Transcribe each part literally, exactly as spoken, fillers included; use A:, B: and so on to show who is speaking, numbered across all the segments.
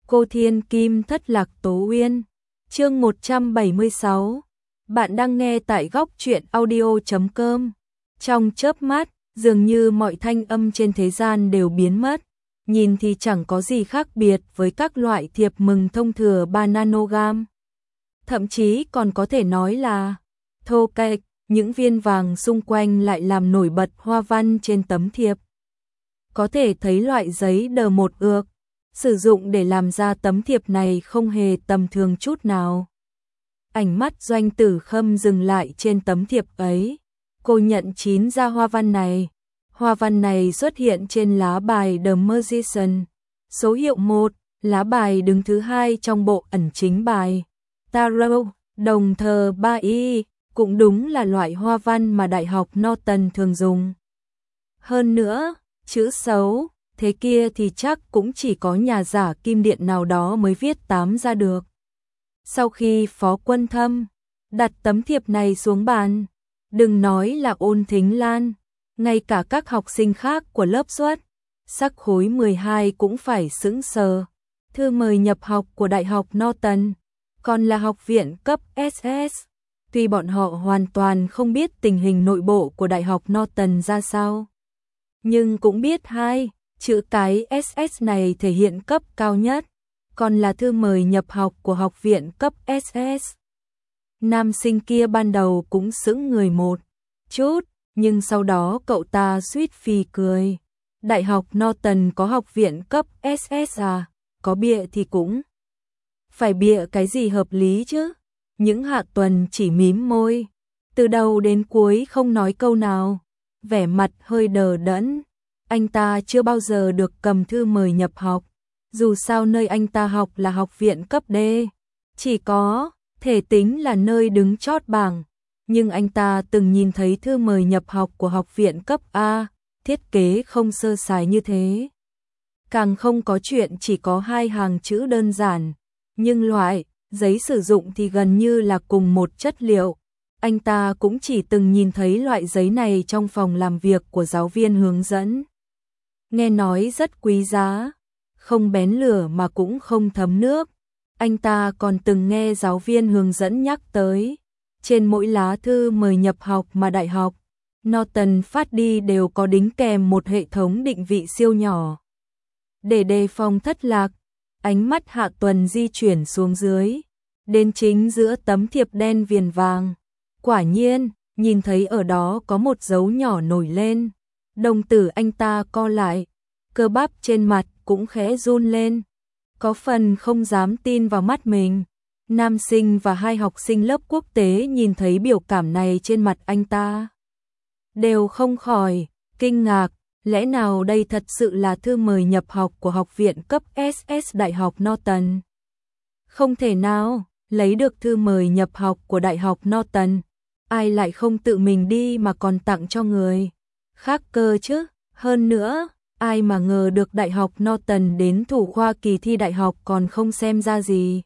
A: Cô Thiên Kim Thất Lạc Tố Uyên. Chương một trăm bảy mươi sáu. Bạn đang nghe tại góc truyện audio chấm com. Trong chớp mắt, dường như mọi thanh âm trên thế gian đều biến mất. Nhìn thì chẳng có gì khác biệt với các loại thiệp mừng thông thừa ba nanogam. Thậm chí còn có thể nói là thô kệch, những viên vàng xung quanh lại làm nổi bật hoa văn trên tấm thiệp. Có thể thấy loại giấy đờ một ược sử dụng để làm ra tấm thiệp này không hề tầm thường chút nào. Ánh mắt Doanh Tử Khâm dừng lại trên tấm thiệp ấy. Cô nhận chín ra hoa văn này. Hoa văn này xuất hiện trên lá bài The Magician. Số hiệu một, lá bài đứng thứ hai trong bộ ẩn chính bài Tarot, đồng thờ ba y, cũng đúng là loại hoa văn mà Đại học Norton thường dùng. Hơn nữa, chữ xấu, thế kia thì chắc cũng chỉ có nhà giả kim điện nào đó mới viết tám ra được. Sau khi Phó Quân Thâm đặt tấm thiệp này xuống bàn, đừng nói là Ôn Thính Lan, ngay cả các học sinh khác của lớp xuất sắc khối mười hai cũng phải sững sờ. Thư mời nhập học của Đại học Norton, còn là học viện cấp ét ét. Tuy bọn họ hoàn toàn không biết tình hình nội bộ của Đại học Norton ra sao, nhưng cũng biết hai chữ cái ét ét này thể hiện cấp cao nhất, còn là thư mời nhập học của học viện cấp ét ét. Nam sinh kia ban đầu cũng sững người một chút, nhưng sau đó cậu ta suýt phì cười. Đại học Norton có học viện cấp ét ét à? Có bịa thì cũng phải bịa cái gì hợp lý chứ. Những Hạ Tuần chỉ mím môi, từ đầu đến cuối không nói câu nào, vẻ mặt hơi đờ đẫn. Anh ta chưa bao giờ được cầm thư mời nhập học, dù sao nơi anh ta học là học viện cấp D, chỉ có thể tính là nơi đứng chót bảng, nhưng anh ta từng nhìn thấy thư mời nhập học của học viện cấp A, thiết kế không sơ sài như thế. Càng không có chuyện chỉ có hai hàng chữ đơn giản, nhưng loại giấy sử dụng thì gần như là cùng một chất liệu. Anh ta cũng chỉ từng nhìn thấy loại giấy này trong phòng làm việc của giáo viên hướng dẫn. Nghe nói rất quý giá, không bén lửa mà cũng không thấm nước. Anh ta còn từng nghe giáo viên hướng dẫn nhắc tới, trên mỗi lá thư mời nhập học mà Đại học Norton phát đi đều có đính kèm một hệ thống định vị siêu nhỏ. Để đề phòng thất lạc, ánh mắt Hạ Tuần di chuyển xuống dưới, đến chính giữa tấm thiệp đen viền vàng. Quả nhiên, nhìn thấy ở đó có một dấu nhỏ nổi lên. Đồng tử anh ta co lại, cơ bắp trên mặt cũng khẽ run lên. Có phần không dám tin vào mắt mình. Nam sinh và hai học sinh lớp quốc tế nhìn thấy biểu cảm này trên mặt anh ta, đều không khỏi kinh ngạc. Lẽ nào đây thật sự là thư mời nhập học của học viện cấp ét ét Đại học Norton? Không thể nào, lấy được thư mời nhập học của Đại học Norton, ai lại không tự mình đi mà còn tặng cho người khác cơ chứ? Hơn nữa, ai mà ngờ được Đại học Norton đến thủ khoa kỳ thi đại học còn không xem ra gì,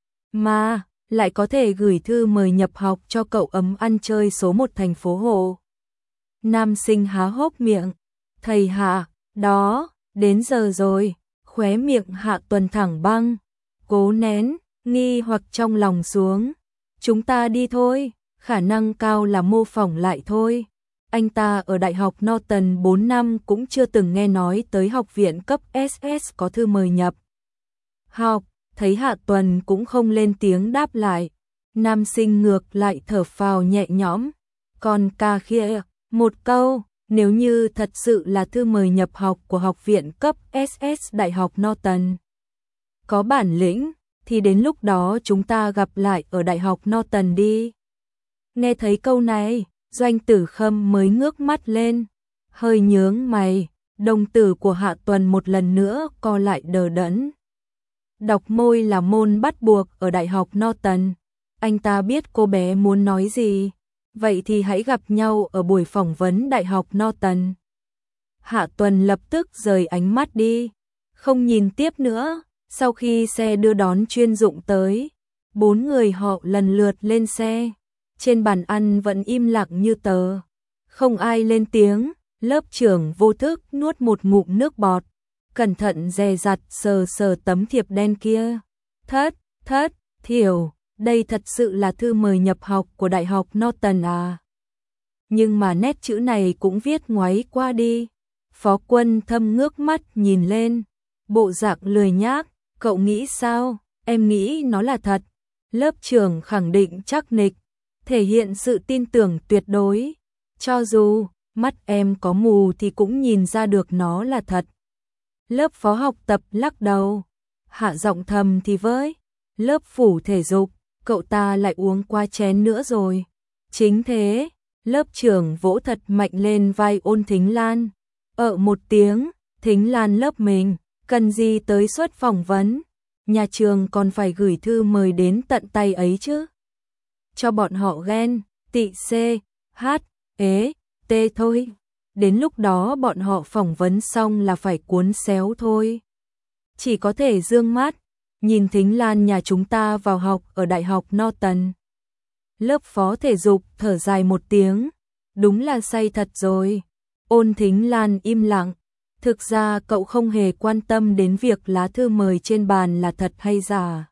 A: mà lại có thể gửi thư mời nhập học cho cậu ấm ăn chơi số một thành phố Hồ. Nam sinh há hốc miệng. Thầy Hạ, đó, đến giờ rồi. Khóe miệng Hạ Tuần thẳng băng, cố nén nghi hoặc trong lòng xuống. Chúng ta đi thôi, khả năng cao là mô phỏng lại thôi. Anh ta ở Đại học Norton bốn năm cũng chưa từng nghe nói tới học viện cấp ét ét có thư mời nhập học. Thấy Hạ Tuần cũng không lên tiếng đáp lại, nam sinh ngược lại thở phào nhẹ nhõm. Còn ca kia, một câu, nếu như thật sự là thư mời nhập học của học viện cấp ét ét Đại học Norton, có bản lĩnh thì đến lúc đó chúng ta gặp lại ở Đại học Norton đi. Nghe thấy câu này, Doanh Tử Khâm mới ngước mắt lên, hơi nhướng mày. Đồng tử của Hạ Tuần một lần nữa co lại đờ đẫn. Đọc môi là môn bắt buộc ở Đại học Norton. Anh ta biết cô bé muốn nói gì. Vậy thì hãy gặp nhau ở buổi phỏng vấn Đại học Norton. Hạ Tuần lập tức rời ánh mắt đi, không nhìn tiếp nữa. Sau khi xe đưa đón chuyên dụng tới, bốn người họ lần lượt lên xe. Trên bàn ăn vẫn im lặng như tờ, không ai lên tiếng. Lớp trưởng vô thức nuốt một ngụm nước bọt, cẩn thận dè dặt sờ sờ tấm thiệp đen kia. Thất, thất, thiểu, đây thật sự là thư mời nhập học của Đại học Norton à? Nhưng mà nét chữ này cũng viết ngoáy qua đi. Phó Quân Thâm ngước mắt nhìn lên, bộ dạng lười nhác, cậu nghĩ sao? Em nghĩ nó là thật. Lớp trưởng khẳng định chắc nịch, thể hiện sự tin tưởng tuyệt đối. Cho dù mắt em có mù thì cũng nhìn ra được nó là thật. Lớp phó học tập lắc đầu, hạ giọng thầm thì với. Lớp phủ thể dục, cậu ta lại uống qua chén nữa rồi. Chính thế, lớp trưởng vỗ thật mạnh lên vai Ôn Thính Lan. Ở một tiếng, Thính Lan lớp mình, cần gì tới suất phỏng vấn. Nhà trường còn phải gửi thư mời đến tận tay ấy chứ. Cho bọn họ ghen, tị c, h, ế, t thôi. Đến lúc đó bọn họ phỏng vấn xong là phải cuốn xéo thôi. Chỉ có thể dương mắt, nhìn Thính Lan nhà chúng ta vào học ở Đại học Norton. Lớp phó thể dục thở dài một tiếng, đúng là say thật rồi. Ôn Thính Lan im lặng, thực ra cậu không hề quan tâm đến việc lá thư mời trên bàn là thật hay giả.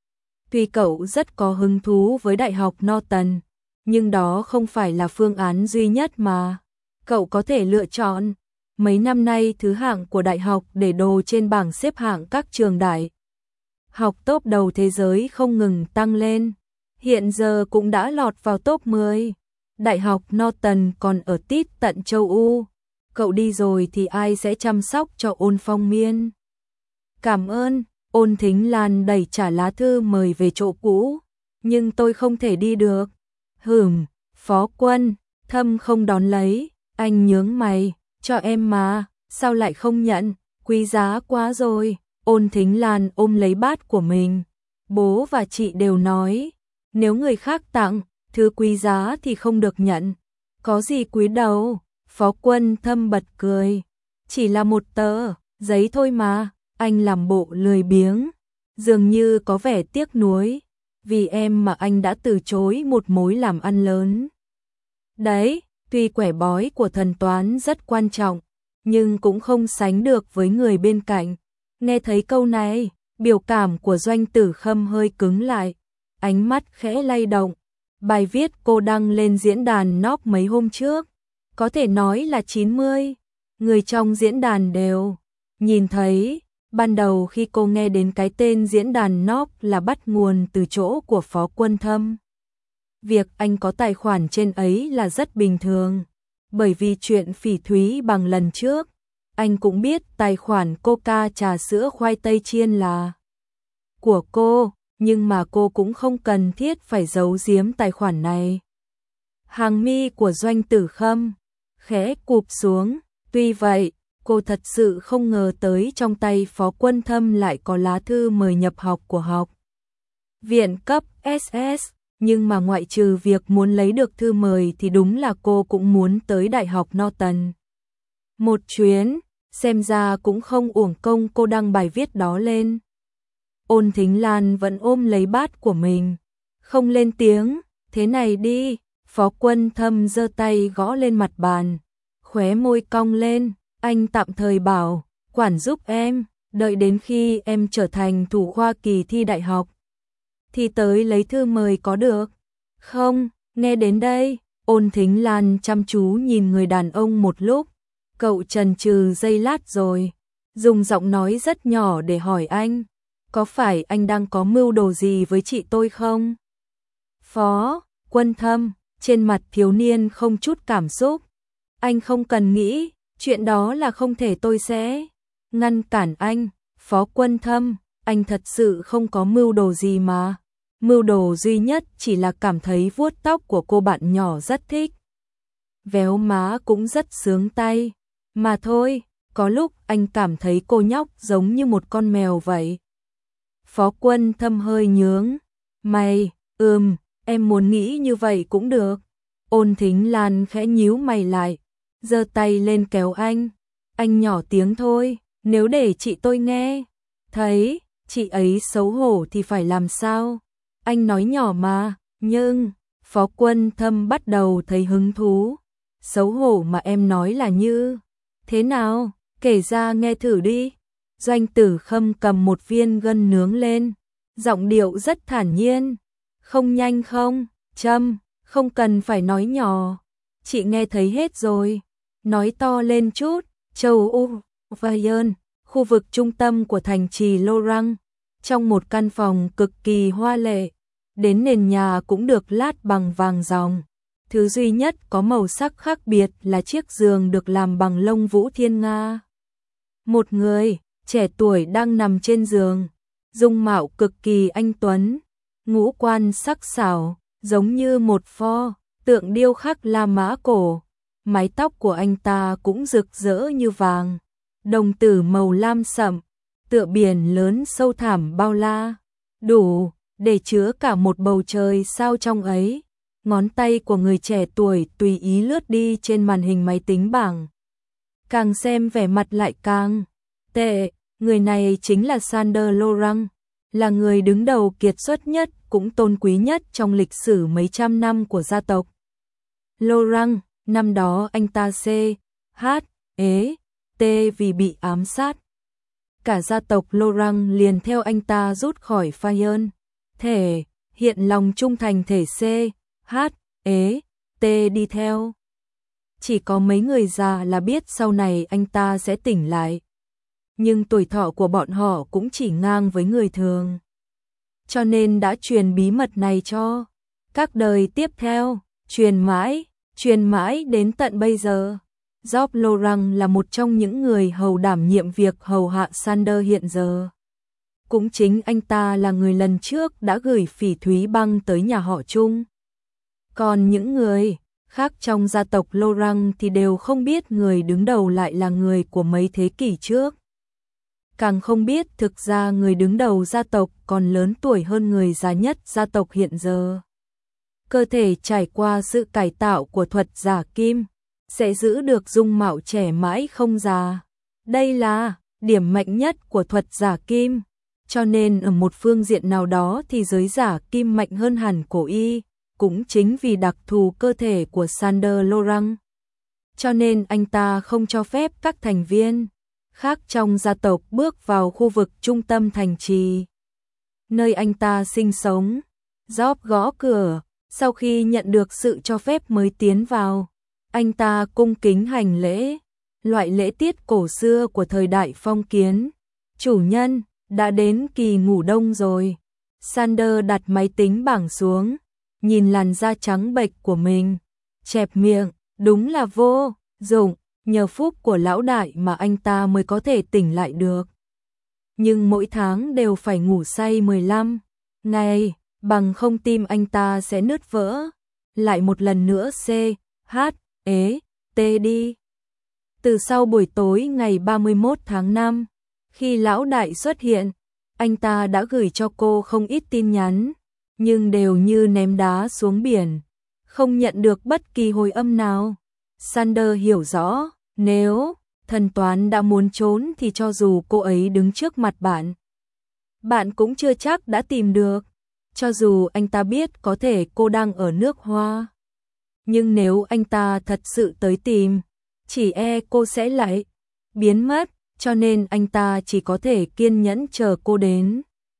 A: Tuy cậu rất có hứng thú với Đại học Norton, nhưng đó không phải là phương án duy nhất mà cậu có thể lựa chọn. Mấy năm nay thứ hạng của đại học để đồ trên bảng xếp hạng các trường đại học top đầu thế giới không ngừng tăng lên. Hiện giờ cũng đã lọt vào top mười. Đại học Norton còn ở tít tận châu Âu. Cậu đi rồi thì ai sẽ chăm sóc cho Ôn Phong Miên? Cảm ơn. Ôn Thính Lan đẩy trả lá thư mời về chỗ cũ. Nhưng tôi không thể đi được. Hửm, Phó Quân Thâm không đón lấy. Anh nhướng mày, cho em mà, sao lại không nhận, quý giá quá rồi. Ôn Thính Lan ôm lấy bát của mình. Bố và chị đều nói, nếu người khác tặng, thứ quý giá thì không được nhận. Có gì quý đâu. Phó Quân Thâm bật cười. Chỉ là một tờ giấy thôi mà. Anh làm bộ lười biếng, dường như có vẻ tiếc nuối. Vì em mà anh đã từ chối một mối làm ăn lớn. Đấy, tuy quẻ bói của thần toán rất quan trọng, nhưng cũng không sánh được với người bên cạnh. Nghe thấy câu này, biểu cảm của Doanh Tử Khâm hơi cứng lại, ánh mắt khẽ lay động. Bài viết cô đăng lên diễn đàn Nóc mấy hôm trước, có thể nói là chín mươi. Người trong diễn đàn đều nhìn thấy. Ban đầu khi cô nghe đến cái tên diễn đàn Nóc là bắt nguồn từ chỗ của Phó Quân Thâm. Việc anh có tài khoản trên ấy là rất bình thường, bởi vì chuyện phỉ thúy bằng lần trước, anh cũng biết tài khoản Coca trà sữa khoai tây chiên là của cô, nhưng mà cô cũng không cần thiết phải giấu giếm tài khoản này. Hàng mi của Doanh Tử Khâm khẽ cụp xuống, tuy vậy, cô thật sự không ngờ tới trong tay Phó Quân Thâm lại có lá thư mời nhập học của học viện cấp ét ét, nhưng mà ngoại trừ việc muốn lấy được thư mời thì đúng là cô cũng muốn tới Đại học Norton một chuyến, xem ra cũng không uổng công cô đăng bài viết đó lên. Ôn Thính Lan vẫn ôm lấy bát của mình, không lên tiếng. Thế này đi, Phó Quân Thâm giơ tay gõ lên mặt bàn, khóe môi cong lên. Anh tạm thời bảo, quản giúp em, đợi đến khi em trở thành thủ khoa kỳ thi đại học thì tới lấy thư mời có được không? Nghe đến đây, Ôn Thính Lan chăm chú nhìn người đàn ông một lúc. Cậu chần chừ giây lát rồi dùng giọng nói rất nhỏ để hỏi anh, có phải anh đang có mưu đồ gì với chị tôi không? Phó Quân Thâm, trên mặt thiếu niên không chút cảm xúc. Anh không cần nghĩ, chuyện đó là không thể tôi sẽ ngăn cản anh. Phó Quân Thâm, anh thật sự không có mưu đồ gì mà. Mưu đồ duy nhất chỉ là cảm thấy vuốt tóc của cô bạn nhỏ rất thích. Véo má cũng rất sướng tay. Mà thôi, có lúc anh cảm thấy cô nhóc giống như một con mèo vậy. Phó Quân Thâm hơi nhướng mày, ừm, em muốn nghĩ như vậy cũng được. Ôn Thính Lan khẽ nhíu mày lại, giơ tay lên kéo anh. Anh nhỏ tiếng thôi, nếu để chị tôi nghe thấy chị ấy xấu hổ thì phải làm sao? Anh nói nhỏ mà, nhưng Phó Quân Thâm bắt đầu thấy hứng thú. Xấu hổ mà em nói là như thế nào? Kể ra nghe thử đi. Doanh Tử Khâm cầm một viên gân nướng lên, giọng điệu rất thản nhiên. Không nhanh không, Trâm, không cần phải nói nhỏ. Chị nghe thấy hết rồi. Nói to lên chút. Châu U, Bayern, khu vực trung tâm của thành trì Lorang, trong một căn phòng cực kỳ hoa lệ, đến nền nhà cũng được lát bằng vàng ròng. Thứ duy nhất có màu sắc khác biệt là chiếc giường được làm bằng lông vũ thiên nga. Một người trẻ tuổi đang nằm trên giường, dung mạo cực kỳ anh tuấn, ngũ quan sắc sảo, giống như một pho tượng điêu khắc La Mã cổ. Mái tóc của anh ta cũng rực rỡ như vàng, đồng tử màu lam sậm, tựa biển lớn sâu thẳm bao la, đủ để chứa cả một bầu trời sao trong ấy. Ngón tay của người trẻ tuổi tùy ý lướt đi trên màn hình máy tính bảng. Càng xem vẻ mặt lại càng tệ, người này chính là Sander Lorang, là người đứng đầu kiệt xuất nhất cũng tôn quý nhất trong lịch sử mấy trăm năm của gia tộc Lorang. Năm đó anh ta C, H, ế, T vì bị ám sát. Cả gia tộc Lorang liền theo anh ta rút khỏi Bayern, thể hiện lòng trung thành thể C, H, ế, T đi theo. Chỉ có mấy người già là biết sau này anh ta sẽ tỉnh lại. Nhưng tuổi thọ của bọn họ cũng chỉ ngang với người thường. Cho nên đã truyền bí mật này cho các đời tiếp theo, truyền mãi. Truyền mãi đến tận bây giờ. Job Lorang là một trong những người hầu đảm nhiệm việc hầu hạ Sander hiện giờ. Cũng chính anh ta là người lần trước đã gửi phỉ thúy băng tới nhà họ Trung. Còn những người khác trong gia tộc Lorang thì đều không biết người đứng đầu lại là người của mấy thế kỷ trước. Càng không biết thực ra người đứng đầu gia tộc còn lớn tuổi hơn người già nhất gia tộc hiện giờ. Cơ thể trải qua sự cải tạo của thuật giả kim, sẽ giữ được dung mạo trẻ mãi không già. Đây là điểm mạnh nhất của thuật giả kim, cho nên ở một phương diện nào đó thì giới giả kim mạnh hơn hẳn cổ y, cũng chính vì đặc thù cơ thể của Sander Lorang. Cho nên anh ta không cho phép các thành viên khác trong gia tộc bước vào khu vực trung tâm thành trì, nơi anh ta sinh sống. Job gõ cửa. Sau khi nhận được sự cho phép mới tiến vào, anh ta cung kính hành lễ, loại lễ tiết cổ xưa của thời đại phong kiến. Chủ nhân, đã đến kỳ ngủ đông rồi. Sander đặt máy tính bảng xuống, nhìn làn da trắng bệch của mình, chẹp miệng, đúng là vô dụng, nhờ phúc của lão đại mà anh ta mới có thể tỉnh lại được. Nhưng mỗi tháng đều phải ngủ say mười lăm ngày. Bằng không tim anh ta sẽ nứt vỡ. Lại một lần nữa C, H, ế, T đi. Từ sau buổi tối ngày ba mươi mốt tháng năm, khi lão đại xuất hiện, anh ta đã gửi cho cô không ít tin nhắn, nhưng đều như ném đá xuống biển, không nhận được bất kỳ hồi âm nào. Sander hiểu rõ, nếu thần toán đã muốn trốn thì cho dù cô ấy đứng trước mặt bạn, bạn cũng chưa chắc đã tìm được. Cho dù anh ta biết có thể cô đang ở nước Hoa, nhưng nếu anh ta thật sự tới tìm, chỉ e cô sẽ lại biến mất, cho nên anh ta chỉ có thể kiên nhẫn chờ cô đến.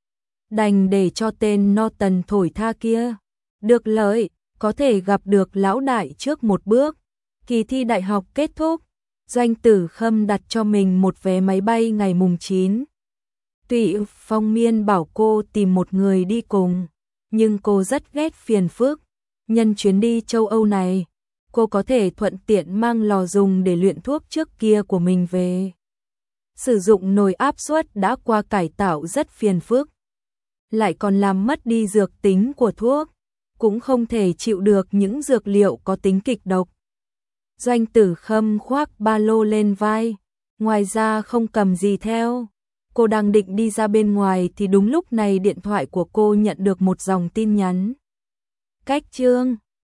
A: Đành để cho tên Norton thổi tha kia được lợi, có thể gặp được lão đại trước một bước. Kỳ thi đại học kết thúc, Doanh Tử Khâm đặt cho mình một vé máy bay ngày mùng chín. Tuy Phong Miên bảo cô tìm một người đi cùng, nhưng cô rất ghét phiền phức. Nhân chuyến đi châu Âu này, cô có thể thuận tiện mang lò dùng để luyện thuốc trước kia của mình về. Sử dụng nồi áp suất đã qua cải tạo rất phiền phức, lại còn làm mất đi dược tính của thuốc, cũng không thể chịu được những dược liệu có tính kịch độc. Doanh Tử Khâm khoác ba lô lên vai, ngoài ra không cầm gì theo. Cô đang định đi ra bên ngoài thì đúng lúc này điện thoại của cô nhận được một dòng tin nhắn. Cách chương